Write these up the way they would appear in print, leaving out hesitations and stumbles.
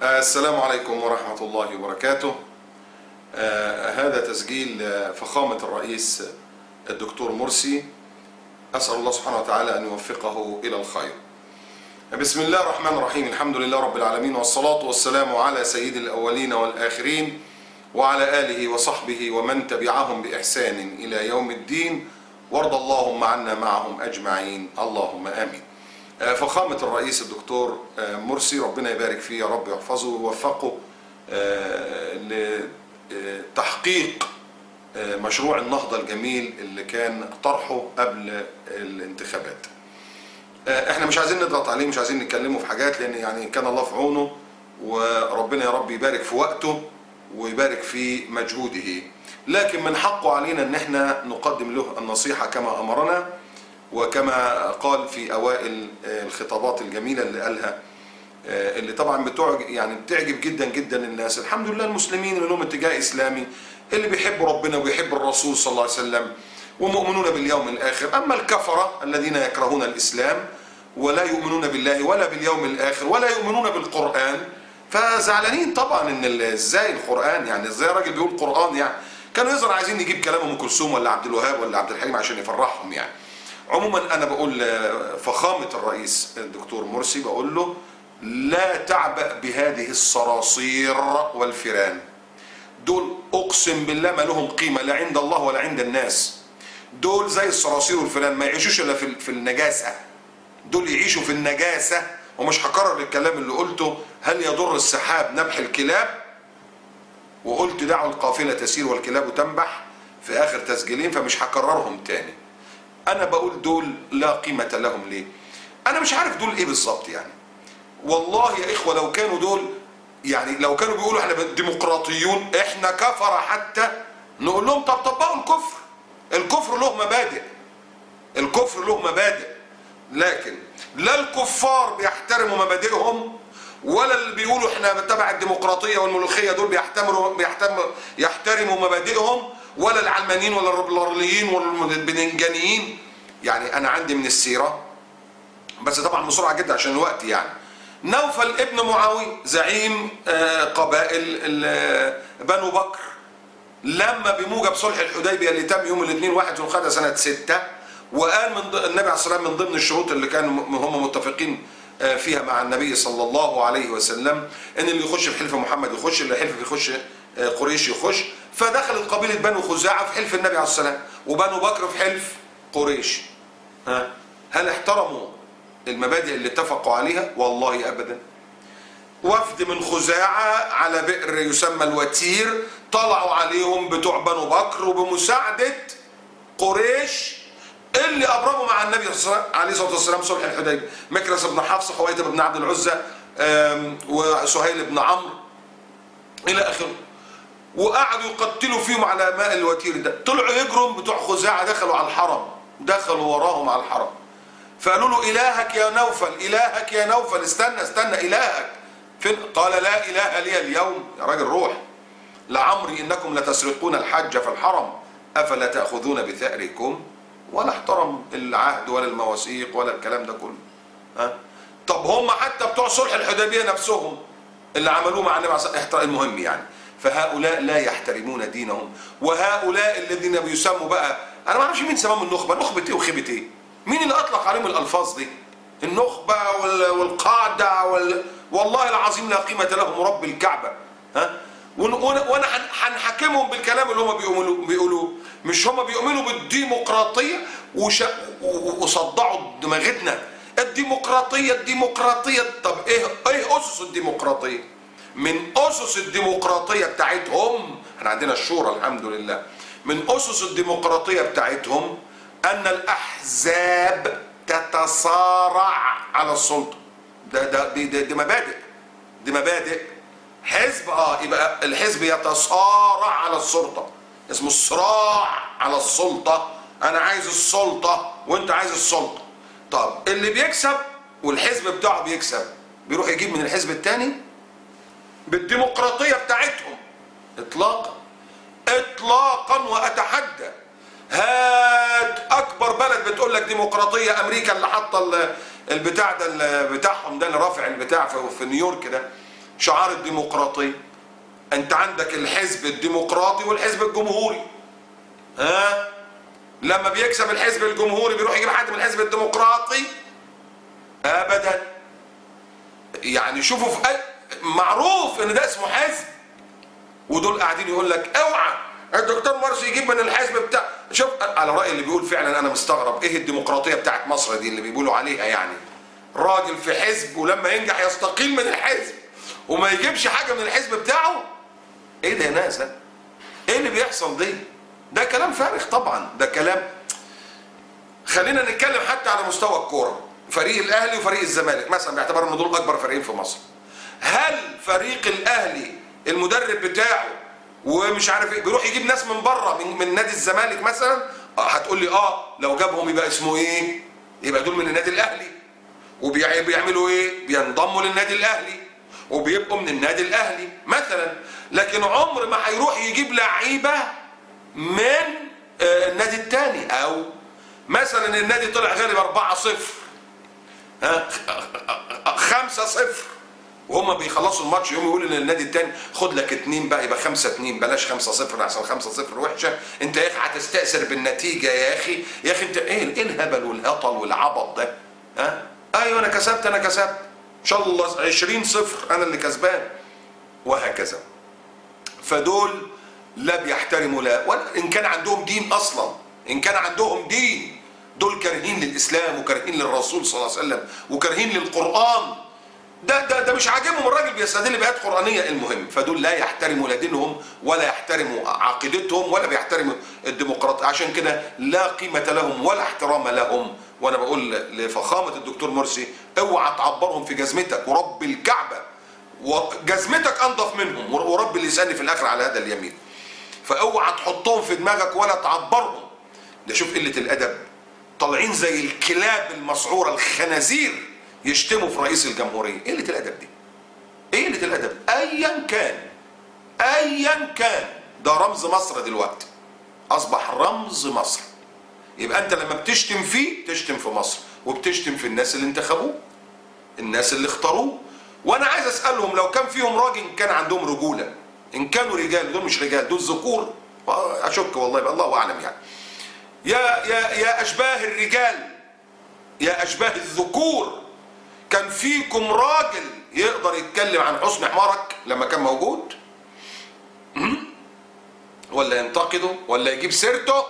السلام عليكم ورحمة الله وبركاته. هذا تسجيل فخامة الرئيس الدكتور مرسي، أسأل الله سبحانه وتعالى أن يوفقه إلى الخير. بسم الله الرحمن الرحيم، الحمد لله رب العالمين، والصلاة والسلام على سيد الأولين والآخرين وعلى آله وصحبه ومن تبعهم بإحسان إلى يوم الدين، وارض اللهم عنا معهم أجمعين، اللهم آمين. فخامة الرئيس الدكتور مرسي، ربنا يبارك فيه يا رب، يحفظه ويوفقه لتحقيق مشروع النهضة الجميل اللي كان طرحه قبل الانتخابات. احنا مش عايزين نضغط عليه، مش عايزين نتكلمه في حاجات، لان يعني كان الله في عونه، وربنا يا رب يبارك في وقته ويبارك في مجهوده، لكن من حقه علينا ان احنا نقدم له النصيحة كما امرنا، وكما قال في اوائل الخطابات الجميلة اللي قالها، اللي طبعا بتعجب جدا جدا الناس. الحمد لله المسلمين اللي لهم اتجاه اسلامي، اللي بيحبوا ربنا وبيحبوا الرسول صلى الله عليه وسلم ومؤمنون باليوم الاخر. اما الكفرة الذين يكرهون الاسلام ولا يؤمنون بالله ولا باليوم الاخر ولا يؤمنون بالقرآن، فزعلانين طبعا ان ازاي القرآن، يعني ازاي راجل بيقول قرآن، يعني كانوا يظهر عايزين نجيب كلام ام كلثوم ولا عبد الوهاب ولا عبد الحليم عشان يفرحهم يعني. عموما انا بقول فخامة الرئيس الدكتور مرسي، بقول له لا تعبأ بهذه الصراصير والفيران، دول اقسم بالله ما لهم قيمة لا عند الله ولا عند الناس. دول زي الصراصير والفيران، ما يعيشوش الا في النجاسة، دول يعيشوا في النجاسة. ومش هكرر الكلام اللي قلته، هل يضر السحاب نبح الكلاب، وقلت دعوا القافلة تسير والكلاب تنبح في اخر تسجيلين، فمش هكررهم تاني. انا بقول دول لا قيمة لهم. ليه؟ انا مش عارف دول ايه بالظبط يعني. والله يا اخوة لو كانوا دول، يعني لو كانوا بيقولوا احنا ديمقراطيون، احنا كفرة حتى، نقول لهم طب طبقوا الكفر. الكفر له مبادئ، الكفر له مبادئ، لكن لا الكفار بيحترموا مبادئهم، ولا اللي بيقولوا احنا تبع الديمقراطية والملوخية دول يحترموا مبادئهم، ولا العلمانيين ولا الليبراليين ولا البدنجانيين. يعني انا عندي من السيرة، بس طبعا بسرعة جدا عشان الوقت يعني. نوفل ابن معاوية زعيم قبائل بنو بكر، لما بموجب صلح الحديبية اللي تم يوم الاثنين 1 ذو القعدة سنة 6، وقال النبي عليه الصلاة والسلام من ضمن الشروط اللي كانوا هم متفقين فيها مع النبي صلى الله عليه وسلم، ان اللي يخش في حلف محمد يخش، اللي حلف يخش قريش يخش. فدخلت قبيلة بنو خزاعة في حلف النبي عليه الصلاة والسلام، وبنو بكر في حلف قريش. هل احترموا المبادئ اللي اتفقوا عليها؟ والله ابدا. وفد من خزاعة على بئر يسمى الوتير طلعوا عليهم بتوع بنو بكر، وبمساعدة قريش اللي ابرموا مع النبي عليه الصلاه والسلام صلح الحديبيه، مكرس بن حفص، حويتب بن عبد العزى، وسهيل بن عمرو الى اخره، وقعدوا يقتلوا فيهم على ماء الوتير ده. طلعوا يجروا بتوع خزاعه، دخلوا على الحرم، دخلوا وراهم على الحرم، فقالوا له الهك يا نوفل، الهك يا نوفل، استنى الهك فين؟ قال لا اله لي اليوم. يا راجل روح، لعمري انكم لتسرقون الحج في الحرم افلا تاخذون بثأركم. ولا احترم العهد ولا المواثيق ولا الكلام ده كله. طب هم حتى بتوع صلح الحديبيه نفسهم اللي عملوه مع النبي عليه الصلاه، المهم يعني. فهؤلاء لا يحترمون دينهم، وهؤلاء الذين بيسموا بقى، انا ما اعرفش مين سماهم النخبه، نخبه ايه وخيبه ايه؟ مين اللي اطلق عليهم الالفاظ دي؟ النخبه والقاعده والله العظيم لا قيمه لهم رب الكعبه. وانا هنحاكمهم بالكلام اللي هم بيقولوه. مش هم بيؤمنوا بالديمقراطيه وصدعوا دماغتنا الديمقراطيه. طب ايه اسس الديمقراطيه؟ من اسس الديمقراطيه بتاعتهم، احنا عندنا الشورى الحمد لله، من اسس الديمقراطيه بتاعتهم ان الاحزاب تتصارع على السلطه. دي مبادئ. حزب يبقى الحزب يتصارع على السلطه، اسمه الصراع على السلطه. انا عايز السلطه وانت عايز السلطه. طب اللي بيكسب والحزب بتاعه بيكسب، بيروح يجيب من الحزب الثاني بالديمقراطيه بتاعتهم. اطلاقا واتحدى، هات اكبر بلد بتقول لك ديمقراطيه، امريكا اللي حاطه البتاع ده بتاعهم ده، اللي رافع البتاع في نيويورك ده، شعار الديمقراطية. انت عندك الحزب الديمقراطي والحزب الجمهوري. ها؟ لما بيكسب الحزب الجمهوري بيروح يجيب حد من الحزب الديمقراطي؟ ابدا. يعني شوفوا في معروف ان ده اسمه حزب، ودول قاعدين يقول لك اوعى الدكتور مرسي يجيب من الحزب بتاع. شوف على رأي اللي بيقول فعلا انا مستغرب ايه الديمقراطية بتاعت مصر دي اللي بيقولوا عليها، يعني راجل في حزب ولما ينجح يستقيل من الحزب وما يجيبش حاجة من الحزب بتاعه. ايه ده يا ناس؟ ده ايه اللي بيحصل دي؟ ده كلام فارغ طبعا، ده كلام. خلينا نتكلم حتى على مستوى الكورة، فريق الاهلي وفريق الزمالك مثلا، باعتبار ان دول اكبر فريقين في مصر. هل فريق الاهلي المدرب بتاعه ومش عارف ايه بيروح يجيب ناس من بره من نادي الزمالك مثلا؟ هتقول لي لو جابهم يبقى اسمه ايه؟ يبقى دول من النادي الاهلي. وبيعملوا ايه؟ بينضموا للنادي الاهلي وبيبقوا من النادي الاهلي مثلا. لكن عمر ما هيروح يجيب لعيبه من النادي الثاني، او مثلا النادي طلع غالب 4-0 5-0 وهم بيخلصوا الماتش يوم يقولوا للنادي الثاني خد لك 2 بقى، يبقى 5-2 بلاش 5-0 احسن 5-0 وحشه. انت يا اخي هتستأثر بالنتيجه يا اخي. يا اخي انت ايه الهبل والهطل والعبط ده؟ ايوه انا كسبت ان شاء الله 20-0 انا اللي كسبان، وهكذا. فدول لا بيحترموا لا ولا ان كان عندهم دين اصلا. ان كان عندهم دين دول كارهين للاسلام وكارهين للرسول صلى الله عليه وسلم وكارهين للقران. ده مش عاجبهم الراجل بيستدل بآيات قرآنية. المهم فدول لا يحترموا لا دينهم ولا يحترموا عقيدتهم ولا بيحترموا الديمقراطية. عشان كده لا قيمة لهم ولا احترام لهم. وانا بقول لفخامة الدكتور مرسي اوعى تعبرهم في جزمتك ورب الكعبة، وجزمتك انضف منهم ورب اللسان في الاخر على هذا اليمين. فاوعى تحطهم في دماغك ولا تعبرهم. ده شوف قلة الادب، طالعين زي الكلاب المسعورة الخنازير يشتموا في رئيس الجمهورية. ايه قلة الادب دي؟ ايه قلة الادب؟ ايا كان ده رمز مصر دلوقتي، اصبح رمز مصر. يبقى انت لما بتشتم فيه تشتم في مصر وبتشتم في الناس اللي انتخبوه، الناس اللي اختاروه. وانا عايز اسالهم لو كان فيهم راجل كان عندهم رجوله، ان كانوا رجال دول مش رجال دول ذكور، اشك والله يبقى الله اعلم. يعني يا اشباه الرجال يا اشباه الذكور، كان فيكم راجل يقدر يتكلم عن حسن حمارك لما كان موجود؟ ولا ينتقده ولا يجيب سيرته؟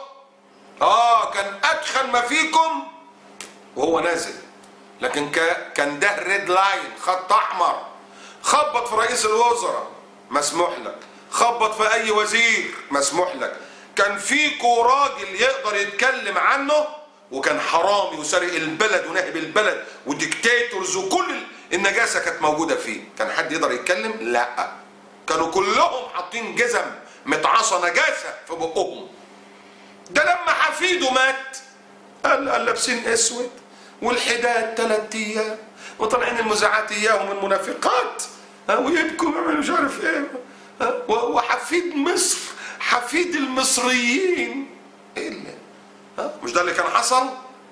كان ادخل ما فيكم وهو نازل. لكن كان ده ريد لاين، خط احمر. خبط في رئيس الوزراء مسموح لك، خبط في اي وزير مسموح لك. كان فيكم راجل يقدر يتكلم عنه، وكان حرامي وسارق البلد وناهب البلد وديكتاتورز وكل النجاسه كانت موجوده فيه. كان حد يقدر يتكلم؟ لا، كانوا كلهم حاطين جزم متعصى نجاسه في بقهم. ده لما حفيده مات قال لابسين اسود والحداد 3 ايام وطالعين المذيعات اياهم المنافقات ويبكوا مش عارف ايه. وحفيد مصر، حفيد المصريين. ايه اللي مش ده اللي كان حصل؟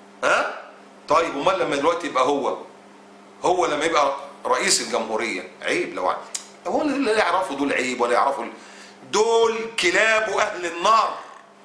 طيب امال لما دلوقتي يبقى هو لما يبقى رئيس الجمهوريه عيب؟ لو هو اللي يعرفوا دول عيب ولا يعرفوا دول كلاب واهل النار.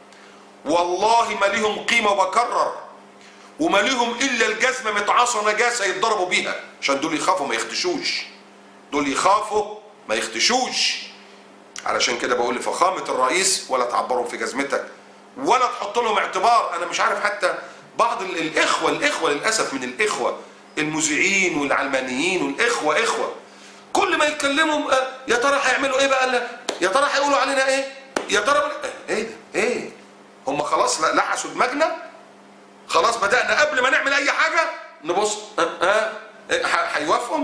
والله ما ليهم قيمه، وبكرر، وما ليهم الا الجزمه متعاصى نجاسه يتضربوا بيها، عشان دول يخافوا ما يختشوش. دول يخافوا ما يختشوش. علشان كده بقول لفخامه الرئيس ولا تعبرهم في جزمتك ولا تحط لهم اعتبار. انا مش عارف حتى بعض الاخوه للاسف من الاخوه المذيعين والعلمانيين والاخوه كل ما يتكلموا يا ترى هيعملوا ايه بقى، يا ترى هيقولوا علينا ايه، يا ترى ايه هم خلاص لحسوا دماغنا. خلاص بدأنا قبل ما نعمل اي حاجه نبص هيوافقوا،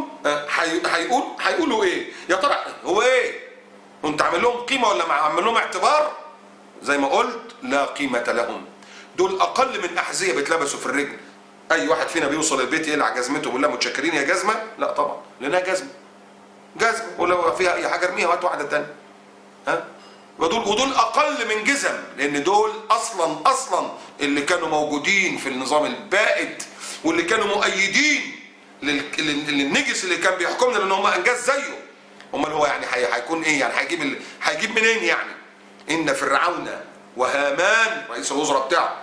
هيقولوا ايه يا ترى، هو ايه؟ وانت عامل لهم قيمه ولا عامل لهم اعتبار؟ زي ما قلت لا قيمه لهم. دول اقل من احذيه بيتلبسوا في الرجل. اي واحد فينا بيوصل البيت يقلع جزمته ويقول لها متشكرين يا جزمه؟ لا طبعا، لانها جزمه ولو فيها اي حاجه ارميها وهات واحده ثانيه. ودول اقل من جزم، لان دول اصلا اللي كانوا موجودين في النظام البائد واللي كانوا مؤيدين للنجس اللي كان بيحكمنا، لان هم انجاز زيه. امال هو يعني هيكون ايه يعني؟ هيجيب منين يعني؟ ان فرعون وهامان رئيس الوزراء بتاعه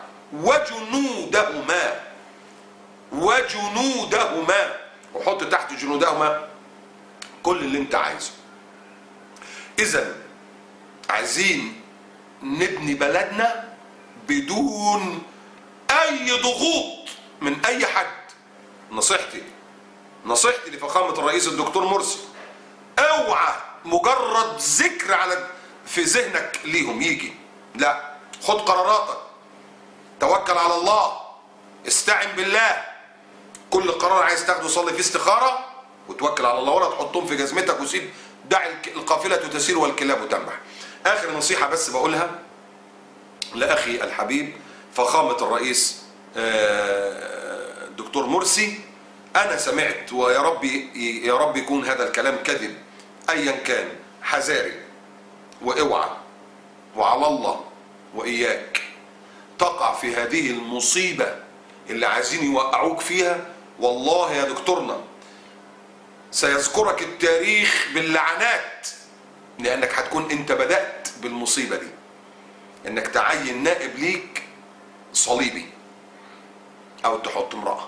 وجنودهما وحط تحت جنودهما كل اللي انت عايزه. اذا عايزين نبني بلدنا بدون اي ضغوط من اي حد. نصيحتي لفخامة الرئيس الدكتور مرسي، اوعى مجرد ذكر في ذهنك ليهم يجي، لا، خد قراراتك، توكل على الله، استعن بالله. كل قرار عايز تاخده صلي فيه استخارة وتوكل على الله، ولا تحطهم في جزمتك وسيب دع القافلة تسير والكلاب تنبح. اخر نصيحة بس بقولها لاخي الحبيب فخامة الرئيس الدكتور مرسي، انا سمعت ويا رب يكون هذا الكلام كذب، ايا كان حذاري واوعى وعلى الله واياك تقع في هذه المصيبة اللي عايزين يوقعوك فيها. والله يا دكتورنا سيذكرك التاريخ باللعنات، لانك هتكون انت بدأت بالمصيبة دي، انك تعين نائب ليك صليبي او تحط امرأة.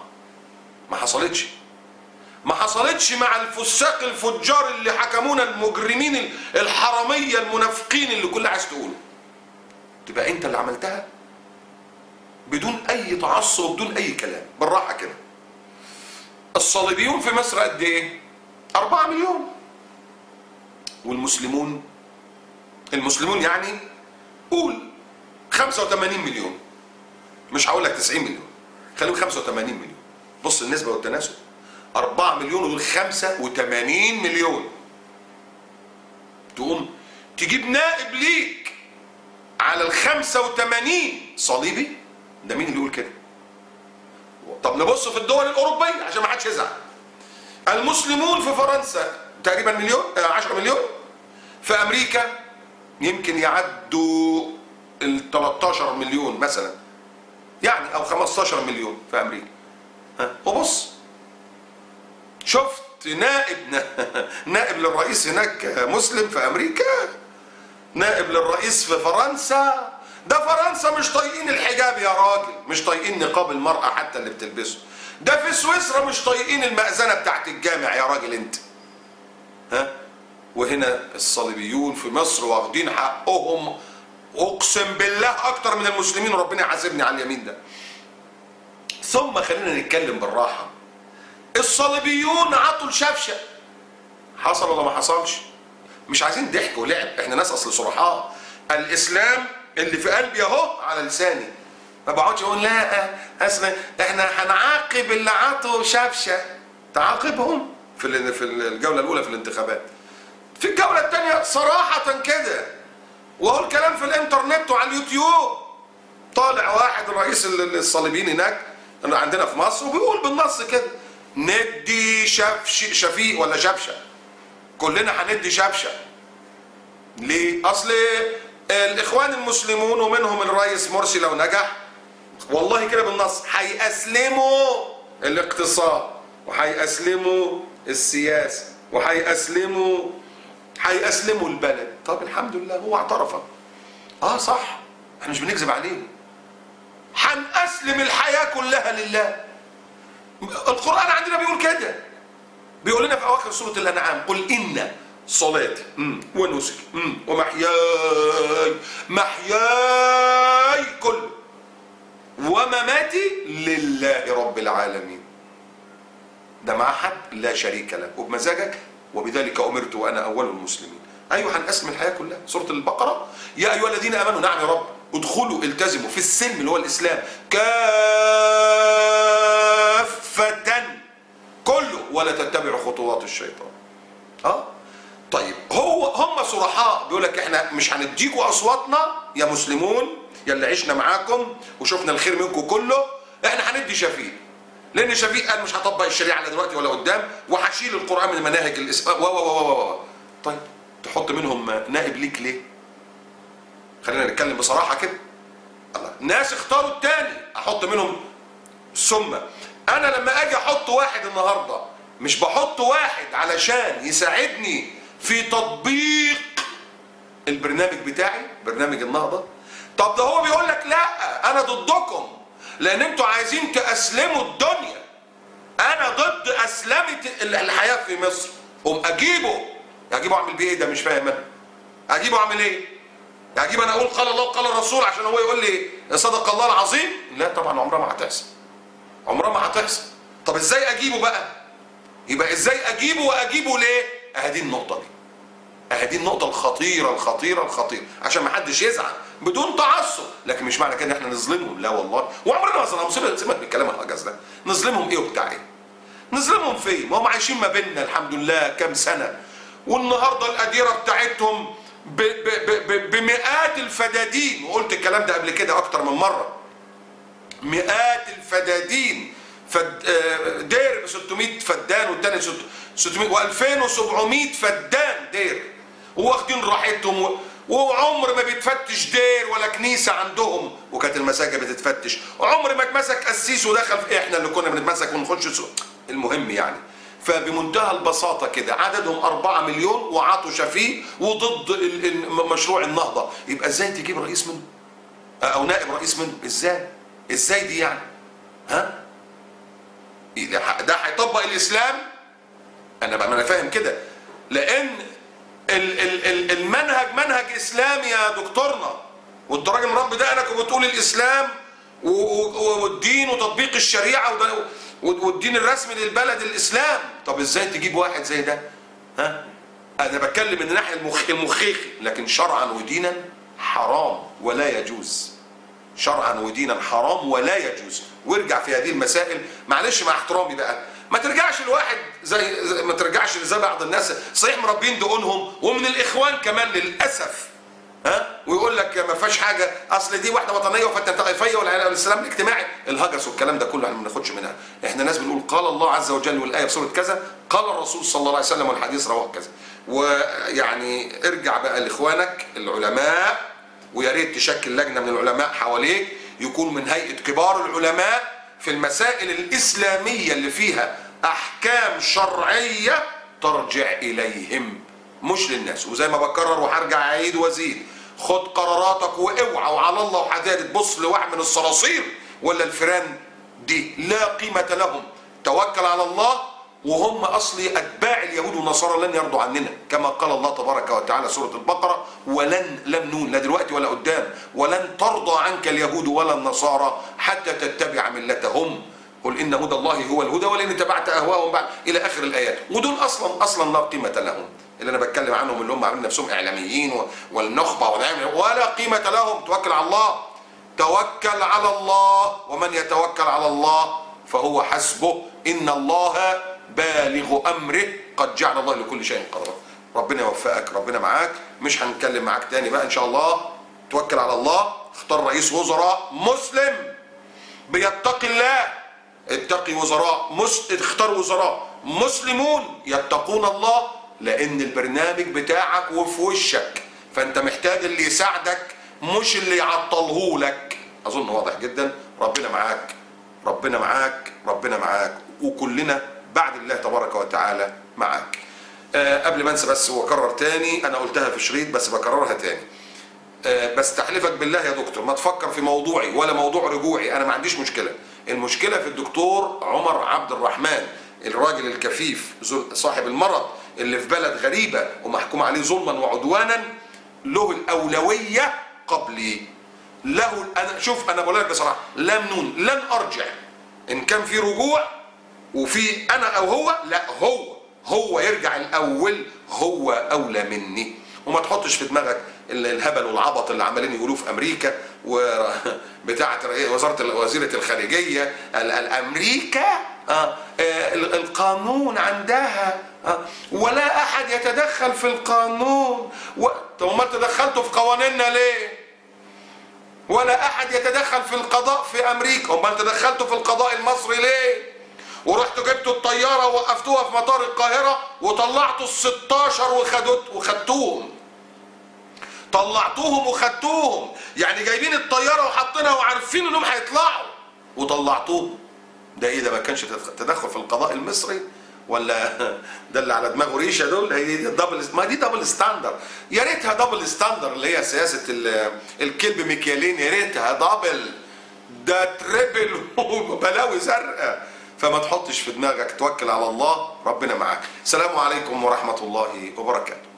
ما حصلتش مع الفساق الفجار اللي حكمونا، المجرمين الحرامية المنافقين اللي كل عايز تقوله. تبقى انت اللي عملتها بدون اي تعصب وبدون اي كلام، بالراحة كده. الصليبيون في مصر قد ايه؟ 4 مليون. والمسلمون يعني قول 85 مليون، مش هقول لك 90 مليون، خليهم 85 مليون. بص النسبة والتناسب، 4 مليون ودول 85 مليون. تقوم تجيب نائب ليك على 85 صليبي؟ ده مين اللي يقول كده؟ طب نبص في الدول الأوروبية عشان ما حدش يزعل. المسلمون في فرنسا تقريبا 10 مليون، في أمريكا يمكن يعدوا ال 13 مليون مثلا يعني، أو 15 مليون في أمريكا. وبص شفت نائب للرئيس هناك مسلم في أمريكا، نائب للرئيس في فرنسا. ده فرنسا مش طايقين الحجاب يا راجل، مش طايقين نقاب المرأة حتى اللي بتلبسه. ده في سويسرا مش طايقين المأذنة بتاعت الجامع يا راجل انت. وهنا الصليبيون في مصر واخدين حقهم اقسم بالله اكتر من المسلمين، وربنا يحاسبني على اليمين ده. ثم خلينا نتكلم بالراحة. الصليبيون عطوا الشفشة، حصل ولا ما حصلش؟ مش عايزين ضحك ولعب، احنا ناس اصل صرحاء. الاسلام اللي في قلبي اهو على لساني، ما بقعدش اقول لا اصل احنا هنعاقب اللي عطوا شفشة. تعاقبهم في الجولة الاولى في الانتخابات، في الجولة الثانية صراحة كده، وهو الكلام في الانترنت وعلى اليوتيوب. طالع واحد رئيس الصليبيين هناك عندنا في مصر وبيقول بالنص كده ندي شفيق ولا شبشة، كلنا هندي شبشة. ليه؟ اصل الاخوان المسلمون ومنهم الرئيس مرسي لو نجح والله كده بالنص هيأسلموا الاقتصاد وهيأسلموا السياسة وهيأسلموا البلد. طب الحمد لله هو اعترف. صح، احنا مش بنكذب عليه. هنأسلم الحياة كلها لله. القرآن عندنا بيقول كده، بيقول لنا في أواخر سورة الأنعام قل إن صلاتي ونسكي محياي كله ومماتي لله رب العالمين. ده مع حد لا شريك له وبمزاجك، وبذلك أمرت وأنا أول المسلمين. أيوة هنقسم الحياة كلها. سورة البقرة يا أيها الذين آمنوا، نعم يا رب، ادخلوا التزموا في السلم اللي هو الإسلام كافة كله ولا تتبعوا خطوات الشيطان. طيب هم صرحاء بيقول لك احنا مش هنديكوا اصواتنا يا مسلمون يا اللي عشنا معاكم وشفنا الخير منكم كله، احنا هندي شفيق، لان شفيق قال مش هطبق الشريعه لا دلوقتي ولا قدام، وهشيل القران من مناهج الاسلام طيب تحط منهم نائب ليك ليه؟ خلينا نتكلم بصراحه كده. الله، ناس اختاروا التاني احط منهم. ثم انا لما اجي احط واحد النهارده مش بحط واحد علشان يساعدني في تطبيق البرنامج بتاعي، برنامج النهضة. طب ده هو بيقول لك لا انا ضدكم لان انتوا عايزين تأسلموا الدنيا، انا ضد اسلمة الحياة في مصر. اجيبه اعمل بيه ايه؟ ده مش فاهم انا. اجيبه اعمل ايه؟ اجيب انا اقول قال الله وقال الرسول عشان هو يقول لي صدق الله العظيم؟ لا طبعا، عمرها ما هتحصل، عمرها ما هتحصل. طب ازاي اجيبه بقى؟ يبقى ازاي اجيبه واجيبه ليه؟ اهدي النقطة دي، اهدي النقطة الخطيرة عشان ما حدش يزعل بدون تعصب. لكن مش معنى كده ان احنا نظلمهم، لا والله، وعمرنا ما ظلمهم. سيبك من الكلام الهجس ده. نظلمهم ايه وبتاع ايه؟ نظلمهم فين؟ ما هم عايشين ما بيننا الحمد لله كام سنة، والنهارده الأديرة بتاعتهم بمئات الفدادين، وقلت الكلام ده قبل كده اكتر من مرة. مئات الفدادين، دير ب 600 فدان والتاني 600 و2700 فدان دير، واخدين راحتهم، وعمر ما بيتفتش دير ولا كنيسه عندهم، وكانت المساجد بتتفتش. عمر ما اتمسك قسيس ودخل في احنا اللي كنا بنتمسك ونخش سوق. المهم يعني، فبمنتهى البساطه كده عددهم 4 مليون وعطش فيه وضد مشروع النهضه. يبقى ازاي تجيب رئيس منه او نائب رئيس منه؟ ازاي دي يعني؟ ها؟ ده هيطبق الاسلام؟ انا فاهم كده، لان المنهج منهج اسلامي يا دكتورنا، وانت راجل مربي دقنك وبتقول الاسلام والدين وتطبيق الشريعه والدين الرسمي للبلد الاسلام. طب ازاي تجيب واحد زي ده؟ ها؟ انا بتكلم من الناحيه المخيخي، لكن شرعا ودينا حرام ولا يجوز. شرعا ودينا حرام ولا يجوز. وارجع في هذه المسائل، معلش مع احترامي بقى، ما ترجعش لواحد ما ترجعش زي بعض الناس صحيح مربين دقونهم ومن الاخوان كمان للاسف، ها، ويقول لك ما فيهاش حاجه، اصل دي واحده وطنيه وفتنه طائفيه والسلام الاجتماعي. الهجس والكلام ده كله احنا ما بناخدش منها. احنا ناس بنقول قال الله عز وجل والايه بسوره كذا، قال الرسول صلى الله عليه وسلم والحديث رواه كذا. ويعني ارجع بقى لاخوانك العلماء، ويا ريت تشكل لجنه من العلماء حواليك، يكون من هيئه كبار العلماء في المسائل الاسلاميه اللي فيها احكام شرعيه ترجع اليهم مش للناس. وزي ما بكرر وهرجع اعيد وازيد، خد قراراتك واوعى وعلى الله وحذار تبص لواحد من الصراصير ولا الفيران دي لا قيمه لهم. توكل على الله، وهم اصلي اتباع اليهود والنصارى لن يرضوا عننا، كما قال الله تبارك وتعالى سوره البقره: لم نون، لا دلوقتي ولا قدام، ولن ترضى عنك اليهود ولا النصارى حتى تتبع ملتهم، قل ان هدى الله هو الهدى ولئن اتبعت اهواءهم بعد الى اخر الايات. ودول اصلا لا قيمه لهم، اللي انا بتكلم عنهم اللي هم عاملين نفسهم اعلاميين والنخبه ولا قيمه لهم. توكل على الله، توكل على الله، ومن يتوكل على الله فهو حسبه، ان الله بالغ امره قد جعل الله لكل شيء قدرا. ربنا يوفقك، ربنا معاك، مش هنتكلم معاك تاني بقى ان شاء الله. توكل على الله، اختار رئيس وزراء مسلم بيتقي الله، اتقي وزراء اختار وزراء مسلمون يتقون الله، لان البرنامج بتاعك وفي وشك، فانت محتاج اللي يساعدك مش اللي يعطله لك. اظن واضح جدا. ربنا معاك، ربنا معاك، ربنا معاك، وكلنا بعد الله تبارك وتعالى معاك. قبل ما انسى بس واكرر تاني، انا قلتها في شريط بس بكررها تاني، بستحلفك بالله يا دكتور ما تفكر في موضوعي ولا موضوع رجوعي، انا ما عنديش مشكله. المشكله في الدكتور عمر عبد الرحمن، الراجل الكفيف صاحب المرض اللي في بلد غريبه ومحكوم عليه ظلما وعدوانا، له الاولويه قبلي. له انا شوف، انا بقول لك بصراحه لم نون لن ارجع. ان كان في رجوع وفي انا او هو، لا هو يرجع الاول، هو اولى مني. وما تحطش في دماغك الهبل والعبط اللي عمالين يقولوه في امريكا وبتاعه وزيره الخارجيه الامريكا القانون عندها ولا احد يتدخل في القانون. طب امال تدخلتوا في قوانيننا ليه؟ ولا احد يتدخل في القضاء في امريكا، امال تدخلتوا في القضاء المصري ليه؟ ورحتوا جبتوا الطياره ووقفتوها في مطار القاهره وطلعتوا ال16 وخدتوهم. طلعتوهم وخدتوهم، يعني جايبين الطياره وحاطينها وعارفين انهم هيطلعوا وطلعتوهم. ده ايه ده؟ ما كانش تدخل في القضاء المصري ولا ده اللي على دماغه ريشه دول؟ هي دي الدبل، ما دي دبل ستاندر. يا ريتها دبل ستاندر اللي هي سياسه الكلب مكيالين، يا ريتها دبل، ده تريبل وبلاوي زرقاء. فما تحطش في دماغك، توكل على الله، ربنا معاك. السلام عليكم ورحمه الله وبركاته.